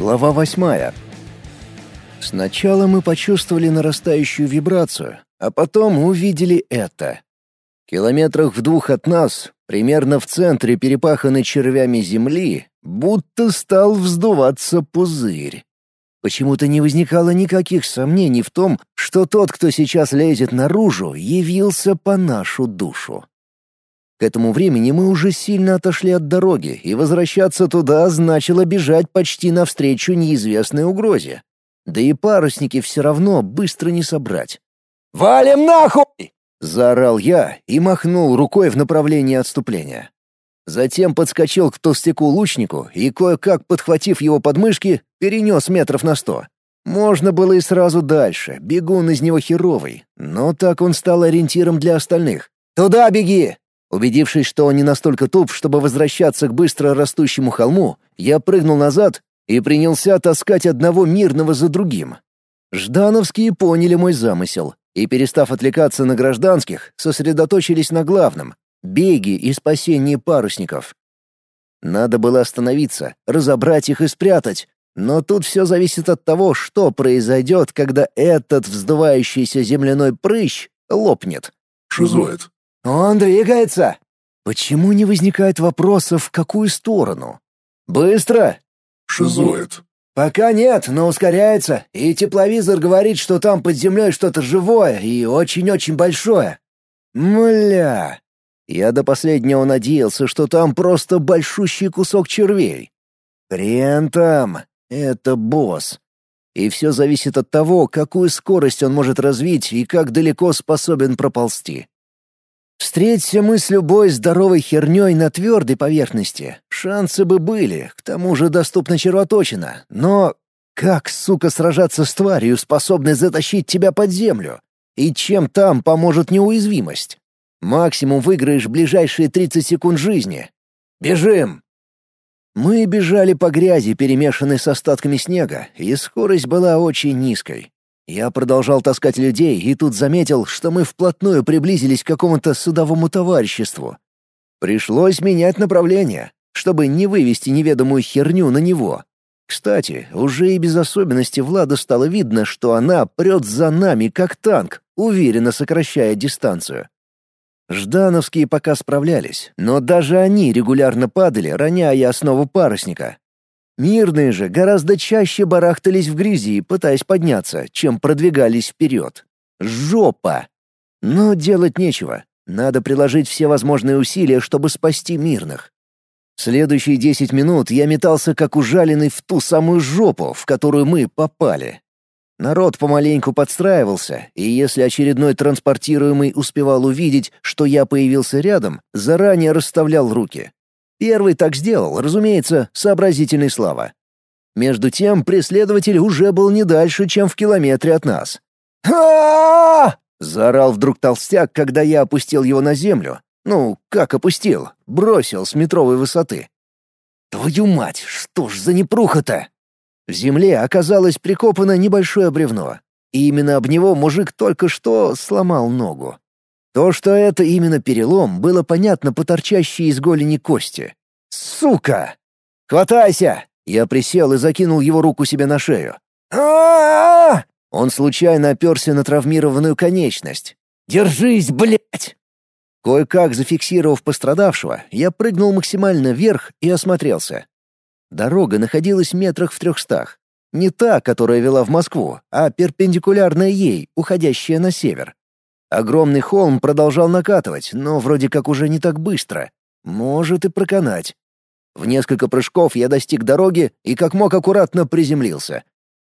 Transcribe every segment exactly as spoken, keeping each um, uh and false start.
Глава восьмая. Сначала мы почувствовали нарастающую вибрацию, а потом увидели это. Километрах в двух от нас, примерно в центре перепаханной червями земли, будто стал вздуваться пузырь. Почему-то не возникало никаких сомнений в том, что тот, кто сейчас лезет наружу, явился по нашу душу. К этому времени мы уже сильно отошли от дороги, и возвращаться туда значило бежать почти навстречу неизвестной угрозе. Да и парусники все равно быстро не собрать. «Валим нахуй!» — заорал я и махнул рукой в направлении отступления. Затем подскочил к толстяку-лучнику и, кое-как подхватив его подмышки, перенес метров на сто. Можно было и сразу дальше, бегун из него херовый, но так он стал ориентиром для остальных. «Туда беги!» Убедившись, что он не настолько туп, чтобы возвращаться к быстро растущему холму, я прыгнул назад и принялся таскать одного мирного за другим. Ждановские поняли мой замысел и, перестав отвлекаться на гражданских, сосредоточились на главном — беге и спасении парусников. Надо было остановиться, разобрать их и спрятать, но тут все зависит от того, что произойдет, когда этот вздувающийся земляной прыщ лопнет. «Шизоид». «Он двигается!» Почему не возникает вопросов, в какую сторону? «Быстро!» «Шизоид». «Пока нет, но ускоряется, и тепловизор говорит, что там под землей что-то живое и очень-очень большое». «Мля!» Я до последнего надеялся, что там просто большущий кусок червей. Хрен там, это босс. И все зависит от того, какую скорость он может развить и как далеко способен проползти. Встреться мы с любой здоровой херней на твердой поверхности, шансы бы были, к тому же доступна червоточина, но как, сука, сражаться с тварью, способной затащить тебя под землю? И чем там поможет неуязвимость? Максимум выиграешь ближайшие тридцать секунд жизни. Бежим! Мы бежали по грязи, перемешанной с остатками снега, и скорость была очень низкой. Я продолжал таскать людей и тут заметил, что мы вплотную приблизились к какому-то судовому товариществу. Пришлось менять направление, чтобы не вывести неведомую херню на него. Кстати, уже и без особенностей Влада стало видно, что она прет за нами как танк, уверенно сокращая дистанцию. Ждановские пока справлялись, но даже они регулярно падали, роняя основу парусника. Мирные же гораздо чаще барахтались в грязи, пытаясь подняться, чем продвигались вперед. Жопа! Но делать нечего. Надо приложить все возможные усилия, чтобы спасти мирных. Следующие десять минут я метался как ужаленный в ту самую жопу, в которую мы попали. Народ помаленьку подстраивался, и если очередной транспортируемый успевал увидеть, что я появился рядом, заранее расставлял руки. Первый так сделал, разумеется, сообразительный Слава. Между тем преследователь уже был не дальше, чем в километре от нас. «Ха-а-а!» — заорал вдруг толстяк, когда я опустил его на землю. Ну, как опустил? Бросил с метровой высоты. «Твою мать, что ж за непруха-то?» В земле оказалось прикопано небольшое бревно, и именно об него мужик только что сломал ногу. То, что это именно перелом, было понятно по торчащей из голени кости. «Сука! Хватайся!» Я присел и закинул его руку себе на шею. а Он случайно оперся на травмированную конечность. «Держись, блядь!» Кое-как зафиксировав пострадавшего, я прыгнул максимально вверх и осмотрелся. Дорога находилась в метрах в трехстах. Не та, которая вела в Москву, а перпендикулярная ей, уходящая на север. Огромный холм продолжал накатывать, но вроде как уже не так быстро. Может и проканать. В несколько прыжков я достиг дороги и как мог аккуратно приземлился.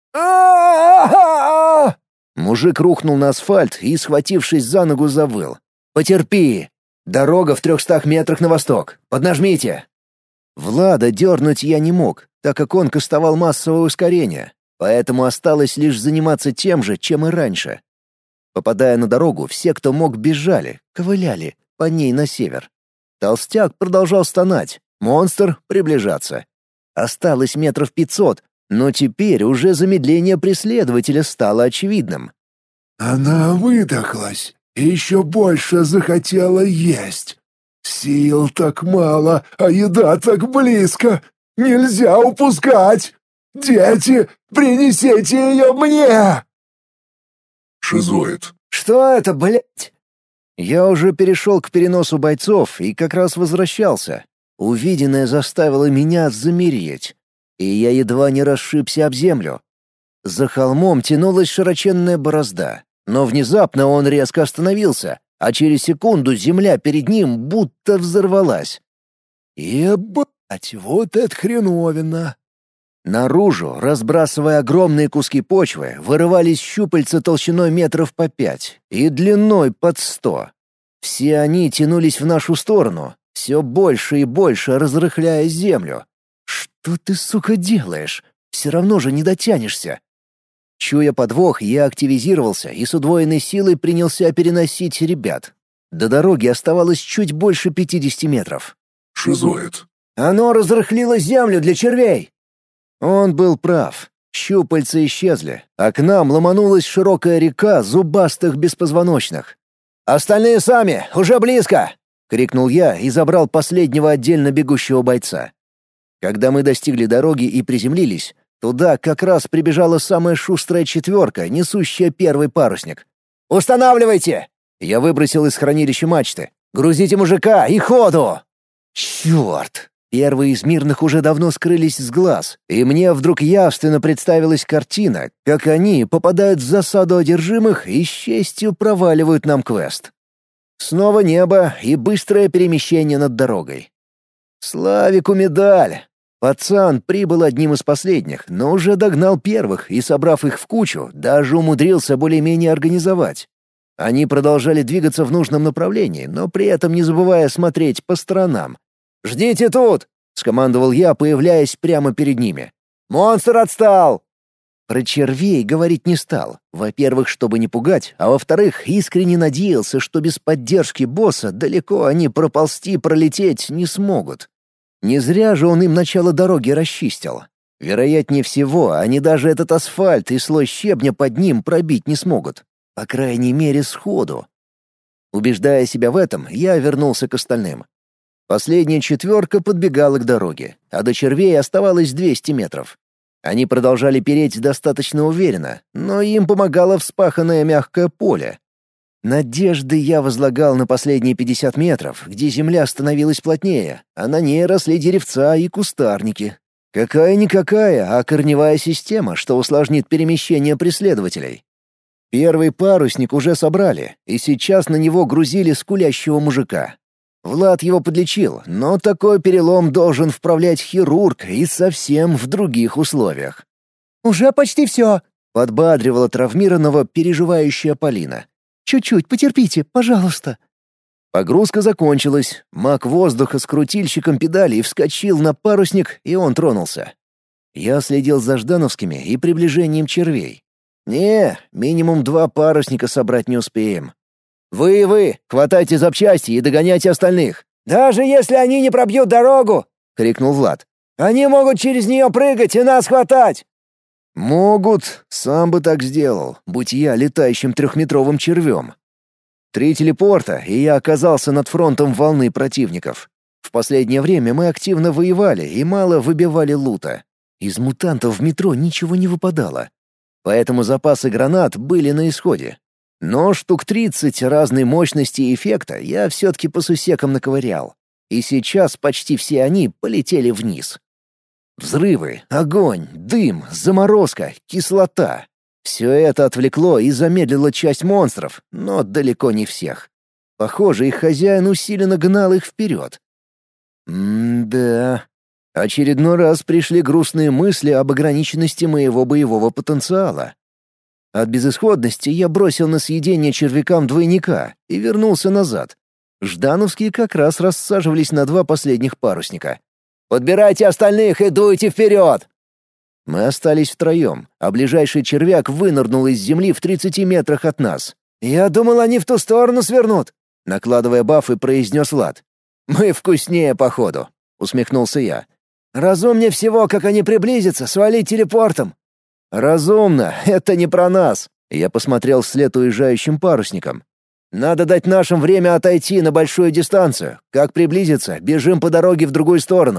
Мужик рухнул на асфальт и, схватившись за ногу, завыл. «Потерпи! Дорога в трехстах метрах на восток. Поднажмите!» Влада дернуть я не мог, так как он кастовал массовое ускорение, поэтому осталось лишь заниматься тем же, чем и раньше. Попадая на дорогу, все, кто мог, бежали, ковыляли по ней на север. Толстяк продолжал стонать, монстр приближаться. Осталось метров пятьсот, но теперь уже замедление преследователя стало очевидным. «Она выдохлась и еще больше захотела есть. Сил так мало, а еда так близко. Нельзя упускать!» Дети, принесите ее мне!» Шизоид. «Что это, блядь?» Я уже перешел к переносу бойцов и как раз возвращался. Увиденное заставило меня замереть, и я едва не расшибся об землю. За холмом тянулась широченная борозда, но внезапно он резко остановился, а через секунду земля перед ним будто взорвалась. «Ебать, вот это хреновина!» Наружу, разбрасывая огромные куски почвы, вырывались щупальца толщиной метров по пять и длиной под сто. Все они тянулись в нашу сторону, все больше и больше разрыхляя землю. «Что ты, сука, делаешь? Все равно же не дотянешься!» Чуя подвох, я активизировался и с удвоенной силой принялся переносить ребят. До дороги оставалось чуть больше пятидесяти метров. Шизоид. «Оно разрыхлило землю для червей!» Он был прав. Щупальца исчезли, а к нам ломанулась широкая река зубастых беспозвоночных. «Остальные сами! Уже близко!» — крикнул я и забрал последнего отдельно бегущего бойца. Когда мы достигли дороги и приземлились, туда как раз прибежала самая шустрая четверка, несущая первый парусник. «Устанавливайте!» Я выбросил из хранилища мачты. «Грузите мужика и ходу!» «Черт!» Первые из мирных уже давно скрылись с глаз, и мне вдруг явственно представилась картина, как они попадают в засаду одержимых и с честью проваливают нам квест. Снова небо и быстрое перемещение над дорогой. Славику медаль! Пацан прибыл одним из последних, но уже догнал первых и, собрав их в кучу, даже умудрился более-менее организовать. Они продолжали двигаться в нужном направлении, но при этом не забывая смотреть по сторонам. «Ждите тут!» — скомандовал я, появляясь прямо перед ними. «Монстр отстал!» Про червей говорить не стал. Во-первых, чтобы не пугать, а во-вторых, искренне надеялся, что без поддержки босса далеко они проползти, пролететь не смогут. Не зря же он им начало дороги расчистил. Вероятнее всего, они даже этот асфальт и слой щебня под ним пробить не смогут. По крайней мере, сходу. Убеждая себя в этом, я вернулся к остальным. Последняя четверка подбегала к дороге, а до червей оставалось двести метров. Они продолжали переть достаточно уверенно, но им помогало вспаханное мягкое поле. Надежды я возлагал на последние пятьдесят метров, где земля становилась плотнее, а на ней росли деревца и кустарники. Какая-никакая, а корневая система, что усложнит перемещение преследователей. Первый парусник уже собрали, и сейчас на него грузили скулящего мужика. Влад его подлечил, но такой перелом должен вправлять хирург и совсем в других условиях. «Уже почти все», — подбадривала травмированного переживающая Полина. «Чуть-чуть, потерпите, пожалуйста». Погрузка закончилась, маг воздуха с крутильщиком педалей вскочил на парусник, и он тронулся. Я следил за ждановскими и приближением червей. «Не, минимум два парусника собрать не успеем. Вы и вы, хватайте запчасти и догоняйте остальных. Даже если они не пробьют дорогу!» — крикнул Влад. «Они могут через нее прыгать и нас хватать!» «Могут, сам бы так сделал, будь я летающим трехметровым червем». Три телепорта, и я оказался над фронтом волны противников. В последнее время мы активно воевали и мало выбивали лута. Из мутантов в метро ничего не выпадало. Поэтому запасы гранат были на исходе. Но штук тридцать разной мощности и эффекта я все-таки по сусекам наковырял. И сейчас почти все они полетели вниз. Взрывы, огонь, дым, заморозка, кислота. Все это отвлекло и замедлило часть монстров, но далеко не всех. Похоже, их хозяин усиленно гнал их вперед. М-да. Очередной раз пришли грустные мысли об ограниченности моего боевого потенциала. От безысходности я бросил на съедение червякам двойника и вернулся назад. Ждановские как раз рассаживались на два последних парусника. «Подбирайте остальных и дуйте вперед!» Мы остались втроем, а ближайший червяк вынырнул из земли в тридцати метрах от нас. «Я думал, они в ту сторону свернут», — накладывая бафы, произнес Влад. «Мы вкуснее, походу», — усмехнулся я. «Разумнее всего, как они приблизятся, свалить телепортом». «Разумно, это не про нас», — я посмотрел вслед уезжающим парусникам. «Надо дать нашим время отойти на большую дистанцию. Как приблизиться, бежим по дороге в другую сторону.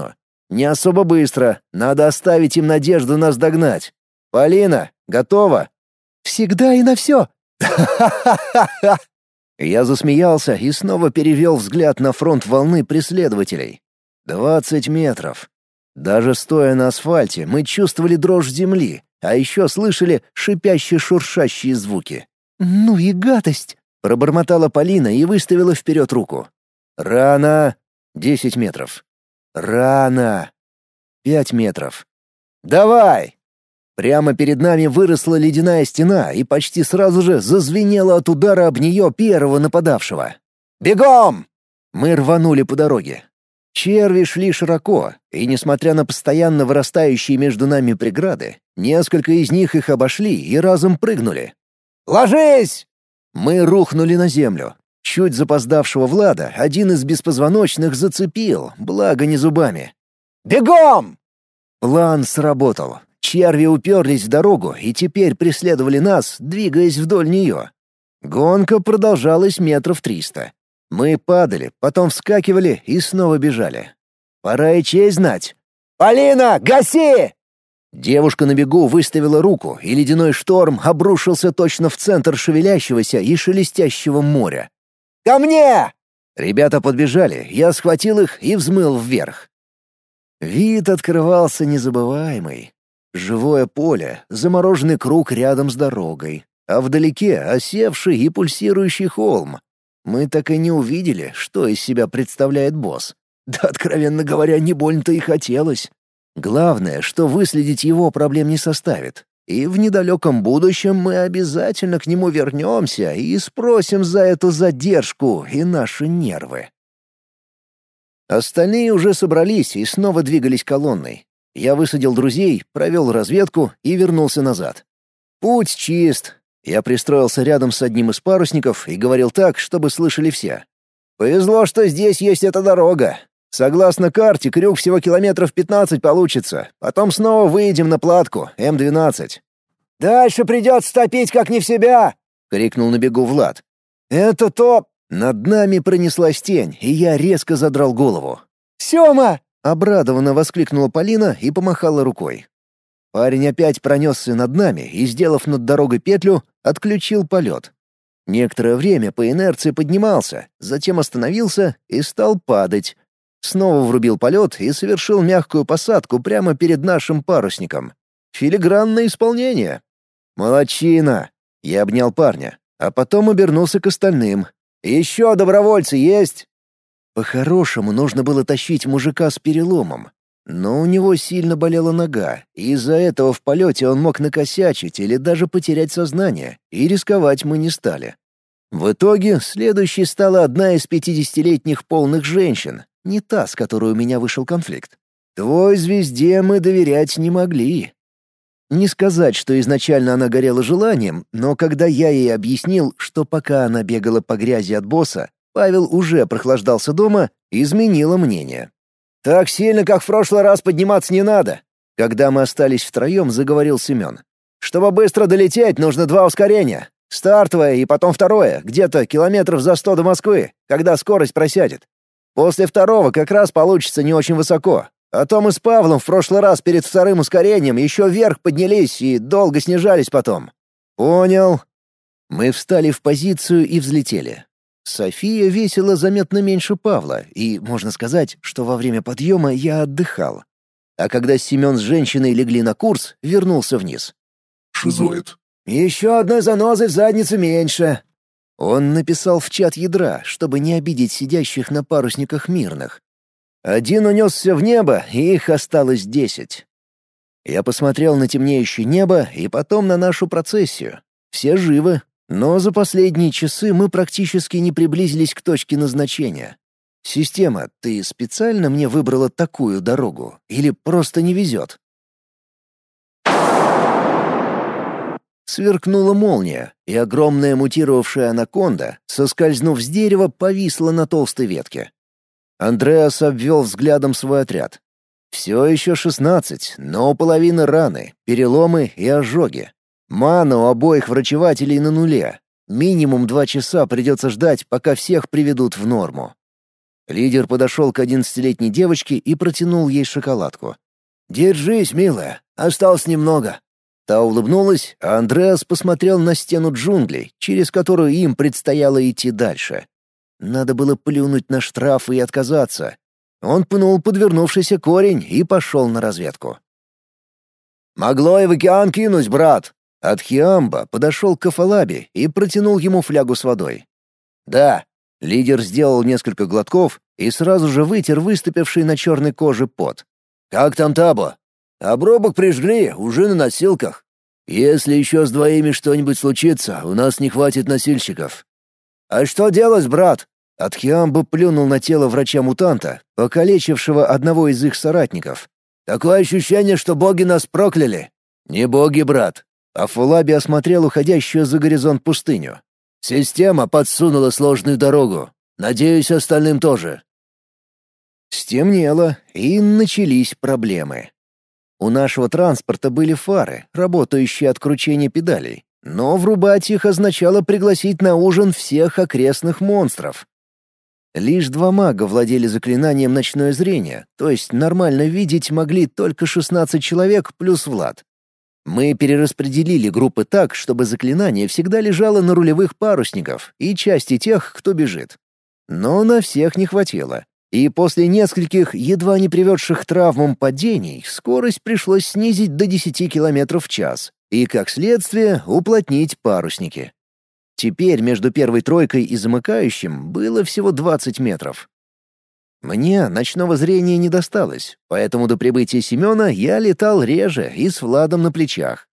Не особо быстро, надо оставить им надежду нас догнать. Полина, готова?» «Всегда и на все!» «Ха-ха-ха-ха!» Я засмеялся и снова перевел взгляд на фронт волны преследователей. Двадцать метров. Даже стоя на асфальте, мы чувствовали дрожь земли, а еще слышали шипящие-шуршащие звуки. «Ну и гадость!» — пробормотала Полина и выставила вперед руку. «Рано!» — десять метров. «Рано!» — пять метров. «Давай!» Прямо перед нами выросла ледяная стена и почти сразу же зазвенела от удара об нее первого нападавшего. «Бегом!» Мы рванули по дороге. Черви шли широко, и, несмотря на постоянно вырастающие между нами преграды, несколько из них их обошли и разом прыгнули. «Ложись!» Мы рухнули на землю. Чуть запоздавшего Влада один из беспозвоночных зацепил, благо не зубами. «Бегом!» План сработал. Черви уперлись в дорогу и теперь преследовали нас, двигаясь вдоль нее. Гонка продолжалась метров триста. Мы падали, потом вскакивали и снова бежали. Пора и честь знать. «Полина, гаси!» Девушка на бегу выставила руку, и ледяной шторм обрушился точно в центр шевелящегося и шелестящего моря. «Ко мне!» Ребята подбежали, я схватил их и взмыл вверх. Вид открывался незабываемый. Живое поле, замороженный круг рядом с дорогой, а вдалеке осевший и пульсирующий холм. Мы так и не увидели, что из себя представляет босс. Да, откровенно говоря, не больно-то и хотелось. Главное, что выследить его проблем не составит. И в недалеком будущем мы обязательно к нему вернемся и спросим за эту задержку и наши нервы. Остальные уже собрались и снова двигались колонной. Я высадил друзей, провел разведку и вернулся назад. Путь чист. Я пристроился рядом с одним из парусников и говорил так, чтобы слышали все. «Повезло, что здесь есть эта дорога. Согласно карте, крюк всего километров пятнадцать получится. Потом снова выедем на платку, эм двенадцать. «Дальше придется топить как не в себя!» — крикнул на бегу Влад. «Это то...» Над нами пронеслась тень, и я резко задрал голову. «Сёма!» — обрадованно воскликнула Полина и помахала рукой. Парень опять пронесся над нами и, сделав над дорогой петлю, отключил полет. Некоторое время по инерции поднимался, затем остановился и стал падать. Снова врубил полет и совершил мягкую посадку прямо перед нашим парусником. Филигранное исполнение. «Молодчина!» — я обнял парня, а потом обернулся к остальным. «Еще добровольцы есть?» По-хорошему нужно было тащить мужика с переломом. Но у него сильно болела нога, и из-за этого в полете он мог накосячить или даже потерять сознание, и рисковать мы не стали. В итоге следующей стала одна из пятидесятилетних полных женщин, не та, с которой у меня вышел конфликт. Твой звезде мы доверять не могли. Не сказать, что изначально она горела желанием, но когда я ей объяснил, что пока она бегала по грязи от босса, Павел уже прохлаждался дома, изменила мнение. «Так сильно, как в прошлый раз, подниматься не надо!» Когда мы остались втроем, заговорил Семен. «Чтобы быстро долететь, нужно два ускорения. Стартовое и потом второе, где-то километров за сто до Москвы, когда скорость просядет. После второго как раз получится не очень высоко. А то мы с Павлом в прошлый раз перед вторым ускорением еще вверх поднялись и долго снижались потом». «Понял». Мы встали в позицию и взлетели. София весила заметно меньше Павла, и можно сказать, что во время подъема я отдыхал. А когда Семен с женщиной легли на курс, вернулся вниз. «Шизоид». «Еще одной занозы в заднице меньше». Он написал в чат ядра, чтобы не обидеть сидящих на парусниках мирных. Один унесся в небо, и их осталось десять. Я посмотрел на темнеющее небо и потом на нашу процессию. Все живы, но за последние часы мы практически не приблизились к точке назначения. Система, ты специально мне выбрала такую дорогу или просто не везет? Сверкнула молния, и огромная мутировавшая анаконда, соскользнув с дерева, повисла на толстой ветке. Андреас обвел взглядом свой отряд. Все еще шестнадцать, но у половины раны, переломы и ожоги. Мана у обоих врачевателей на нуле. Минимум два часа придется ждать, пока всех приведут в норму. Лидер подошел к одиннадцатилетней девочке и протянул ей шоколадку. «Держись, милая, осталось немного». Та улыбнулась, а Андреас посмотрел на стену джунглей, через которую им предстояло идти дальше. Надо было плюнуть на штрафы и отказаться. Он пнул подвернувшийся корень и пошел на разведку. «Могло и в океан кинуть, брат!» Адхиамба подошел к Афалаби и протянул ему флягу с водой. «Да». Лидер сделал несколько глотков и сразу же вытер выступивший на черной коже пот. «Как там Табо?» «Обрубок прижгли, уже на носилках. Если еще с двоими что-нибудь случится, у нас не хватит носильщиков». «А что делать, брат?» Адхиамба плюнул на тело врача-мутанта, покалечившего одного из их соратников. «Такое ощущение, что боги нас прокляли». «Не боги, брат». Афулаби осмотрел уходящую за горизонт пустыню. «Система подсунула сложную дорогу. Надеюсь, остальным тоже». Стемнело, и начались проблемы. У нашего транспорта были фары, работающие от кручения педалей, но врубать их означало пригласить на ужин всех окрестных монстров. Лишь два мага владели заклинанием «Ночное зрение», то есть нормально видеть могли только шестнадцать человек плюс Влад. Мы перераспределили группы так, чтобы заклинание всегда лежало на рулевых парусников и части тех, кто бежит. Но на всех не хватило. И после нескольких, едва не приведших к травмам падений, скорость пришлось снизить до десяти километров в час и, как следствие, уплотнить парусники. Теперь между первой тройкой и замыкающим было всего двадцать метров. Мне ночного зрения не досталось, поэтому до прибытия Семена я летал реже и с Владом на плечах.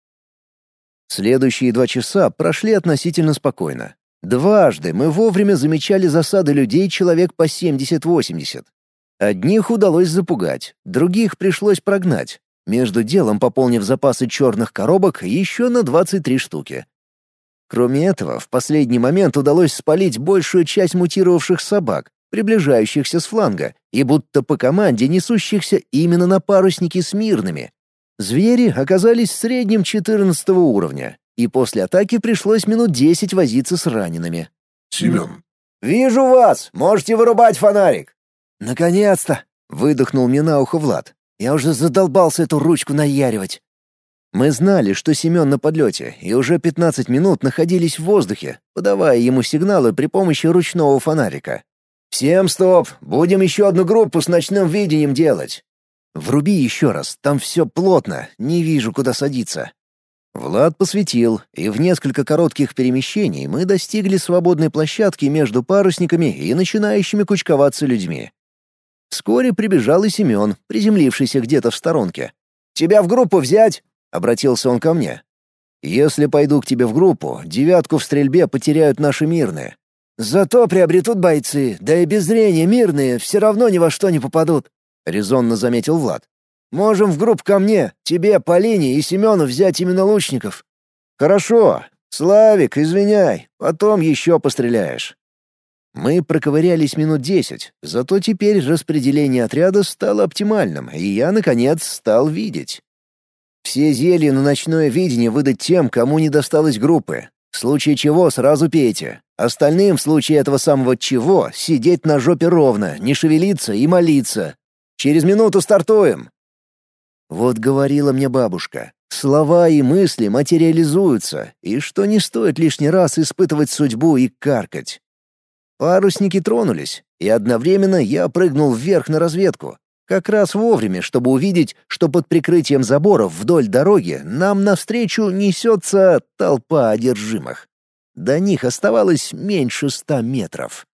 Следующие два часа прошли относительно спокойно. Дважды мы вовремя замечали засады людей человек по семьдесят-восемьдесят. Одних удалось запугать, других пришлось прогнать, между делом пополнив запасы черных коробок еще на двадцать три штуки. Кроме этого, в последний момент удалось спалить большую часть мутировавших собак, приближающихся с фланга, и будто по команде несущихся именно на паруснике с мирными. Звери оказались средним четырнадцатого уровня, и после атаки пришлось минут десять возиться с ранеными. «Семен». «Вижу вас! Можете вырубать фонарик!» «Наконец-то!» — выдохнул мне на ухо Влад. «Я уже задолбался эту ручку наяривать». Мы знали, что Семен на подлете, и уже пятнадцать минут находились в воздухе, подавая ему сигналы при помощи ручного фонарика. «Всем стоп! Будем еще одну группу с ночным видением делать!» «Вруби еще раз, там все плотно, не вижу, куда садиться». Влад посветил, и в несколько коротких перемещений мы достигли свободной площадки между парусниками и начинающими кучковаться людьми. Вскоре прибежал и Семен, приземлившийся где-то в сторонке. «Тебя в группу взять?» — обратился он ко мне. «Если пойду к тебе в группу, девятку в стрельбе потеряют наши мирные. Зато приобретут бойцы, да и без зрения мирные все равно ни во что не попадут», — резонно заметил Влад. «Можем в группу ко мне, тебе, Полине и Семену взять именно лучников». «Хорошо. Славик, извиняй, потом еще постреляешь». Мы проковырялись минут десять, зато теперь распределение отряда стало оптимальным, и я, наконец, стал видеть. Все зелья на ночное видение выдать тем, кому не досталось группы. В случае чего сразу пейте. Остальным в случае этого самого чего сидеть на жопе ровно, не шевелиться и молиться. Через минуту стартуем. Вот говорила мне бабушка, слова и мысли материализуются, и что не стоит лишний раз испытывать судьбу и каркать. Парусники тронулись, и одновременно я прыгнул вверх на разведку. Как раз вовремя, чтобы увидеть, что под прикрытием заборов вдоль дороги нам навстречу несется толпа одержимых. До них оставалось меньше ста метров.